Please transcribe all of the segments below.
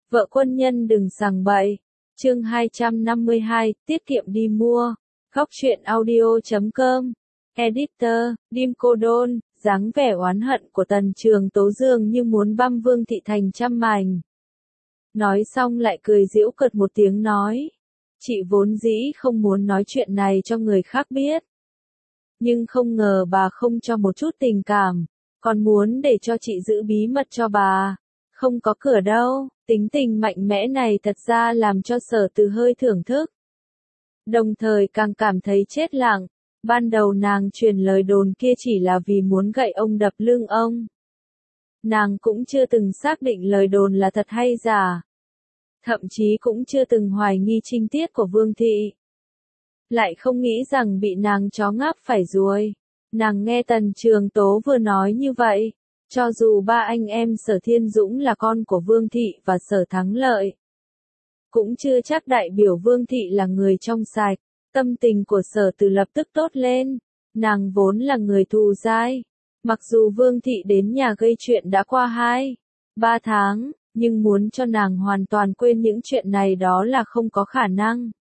Vợ quân nhân đừng sằng bậy. Chương 252, tiết kiệm đi mua. Góc truyện audio.com. Editor, Dim Cô Đôn. Dáng vẻ oán hận của Tần Trường Tố dường như muốn băm Vương Thị thành trăm mảnh. Nói xong lại cười giễu cợt một tiếng nói. Chị vốn dĩ không muốn nói chuyện này cho người khác biết. Nhưng không ngờ bà không cho một chút tình cảm, còn muốn để cho chị giữ bí mật cho bà. Không có cửa đâu, tính tình mạnh mẽ này thật ra làm cho Sở Từ hơi thưởng thức. Đồng thời càng cảm thấy chết lặng, ban đầu nàng truyền lời đồn kia chỉ là vì muốn gậy ông đập lưng ông. Nàng cũng chưa từng xác định lời đồn là thật hay giả. Thậm chí cũng chưa từng hoài nghi trinh tiết của Vương Thị. Lại không nghĩ rằng bị nàng chó ngáp phải ruồi. Nàng nghe Tần Trường Tố vừa nói như vậy. Cho dù ba anh em Sở Thiên Dũng là con của Vương Thị và Sở Thắng Lợi, cũng chưa chắc đại biểu Vương Thị là người trong sạch. Tâm tình của Sở Từ lập tức tốt lên. Nàng vốn là người thù dai. Mặc dù Vương Thị đến nhà gây chuyện đã qua 2-3 tháng, nhưng muốn cho nàng hoàn toàn quên những chuyện này đó là không có khả năng.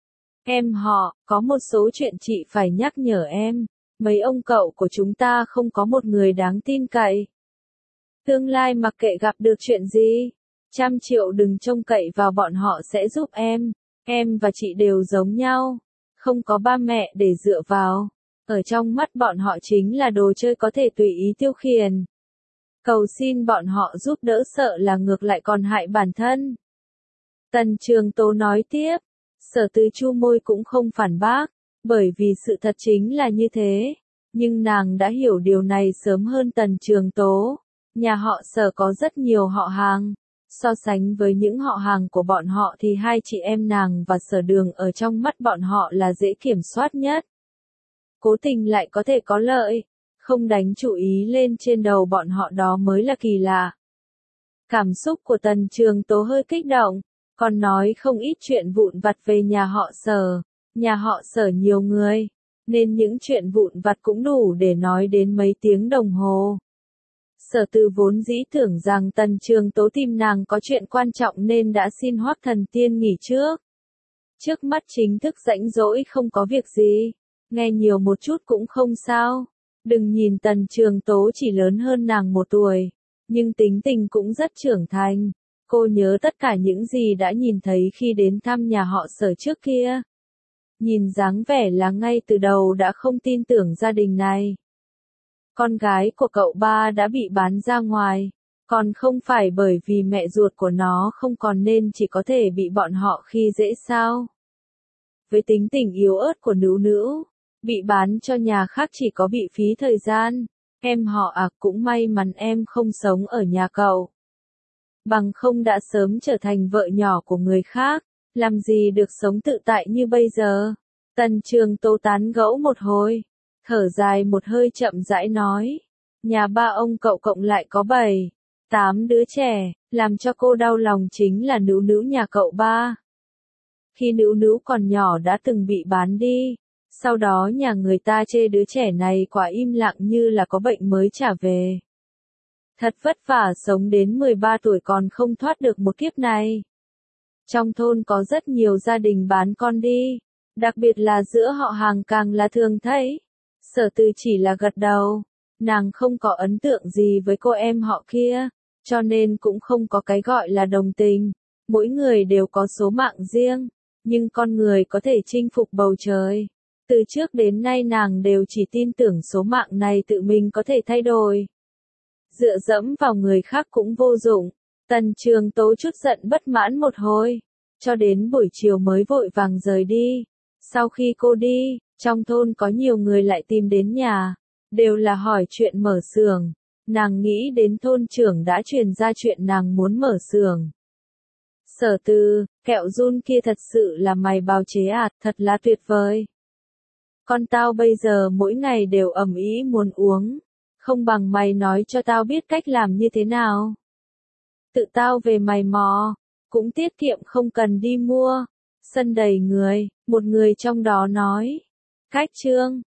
Em họ, có một số chuyện chị phải nhắc nhở em. Mấy ông cậu của chúng ta không có một người đáng tin cậy. Tương lai mặc kệ gặp được chuyện gì, 100 triệu đừng trông cậy vào bọn họ sẽ giúp em. Em và chị đều giống nhau, không có ba mẹ để dựa vào. Ở trong mắt bọn họ chính là đồ chơi có thể tùy ý tiêu khiển. Cầu xin bọn họ giúp đỡ sợ là ngược lại còn hại bản thân. Tần Trường Tố nói tiếp, Sở Từ chu môi cũng không phản bác, bởi vì sự thật chính là như thế. Nhưng nàng đã hiểu điều này sớm hơn Tần Trường Tố. Nhà họ Sở có rất nhiều họ hàng. So sánh với những họ hàng của bọn họ thì hai chị em nàng và Sở Đường ở trong mắt bọn họ là dễ kiểm soát nhất. Cố tình lại có thể có lợi, không đánh chú ý lên trên đầu bọn họ đó mới là kỳ lạ. Cảm xúc của Tần Trường Tố hơi kích động, còn nói không ít chuyện vụn vặt về nhà họ Sở. Nhà họ Sở nhiều người, nên những chuyện vụn vặt cũng đủ để nói đến mấy tiếng đồng hồ. Sở Từ vốn dĩ tưởng rằng Tần Trường Tố tìm nàng có chuyện quan trọng nên đã xin Hoắc Thần Tiên nghỉ trước. Trước mắt chính thức rảnh rỗi không có việc gì, nghe nhiều một chút cũng không sao. Đừng nhìn Tần Trường Tố chỉ lớn hơn nàng 1 tuổi, nhưng tính tình cũng rất trưởng thành. Cô nhớ tất cả những gì đã nhìn thấy khi đến thăm nhà họ Sở trước kia. Nhìn dáng vẻ là ngay từ đầu đã không tin tưởng gia đình này. Con gái của cậu ba đã bị bán ra ngoài, còn không phải bởi vì mẹ ruột của nó không còn nên chỉ có thể bị bọn họ khi dễ sao. Với tính tình yếu ớt của Nữu Nữu, bị bán cho nhà khác chỉ có bị phí thời gian. Em họ cũng may mắn em không sống ở nhà cậu. Bằng không đã sớm trở thành vợ nhỏ của người khác, làm gì được sống tự tại như bây giờ. Tần Trường Tố tán gẫu một hồi, thở dài một hơi chậm rãi nói. Nhà ba ông cậu cộng lại có 7-8 đứa trẻ, làm cho cô đau lòng chính là Nữu Nữu nhà cậu ba. Khi Nữu Nữu còn nhỏ đã từng bị bán đi, sau đó nhà người ta chê đứa trẻ này quả im lặng như là có bệnh mới trả về. Thật vất vả sống đến 13 tuổi còn không thoát được một kiếp này. Trong thôn có rất nhiều gia đình bán con đi, đặc biệt là giữa họ hàng càng là thường thấy. Sở Từ chỉ là gật đầu, nàng không có ấn tượng gì với cô em họ kia, cho nên cũng không có cái gọi là đồng tình. Mỗi người đều có số mạng riêng, nhưng con người có thể chinh phục bầu trời. Từ trước đến nay nàng đều chỉ tin tưởng số mạng này tự mình có thể thay đổi. Dựa dẫm vào người khác cũng vô dụng. Tần Trường Tố chút giận bất mãn một hồi, cho đến buổi chiều mới vội vàng rời đi. Sau khi cô đi, trong thôn có nhiều người lại tìm đến nhà, đều là hỏi chuyện mở xưởng. Nàng nghĩ đến thôn trưởng đã truyền ra chuyện nàng muốn mở xưởng. Sở Từ, kẹo run kia thật sự là mày bào chế thật là tuyệt vời. Con tao bây giờ mỗi ngày đều ầm ĩ muốn uống, không bằng mày nói cho tao biết cách làm như thế nào. Tự tao về mày mò, cũng tiết kiệm không cần đi mua. Sân đầy người, một người trong đó nói. Cách chương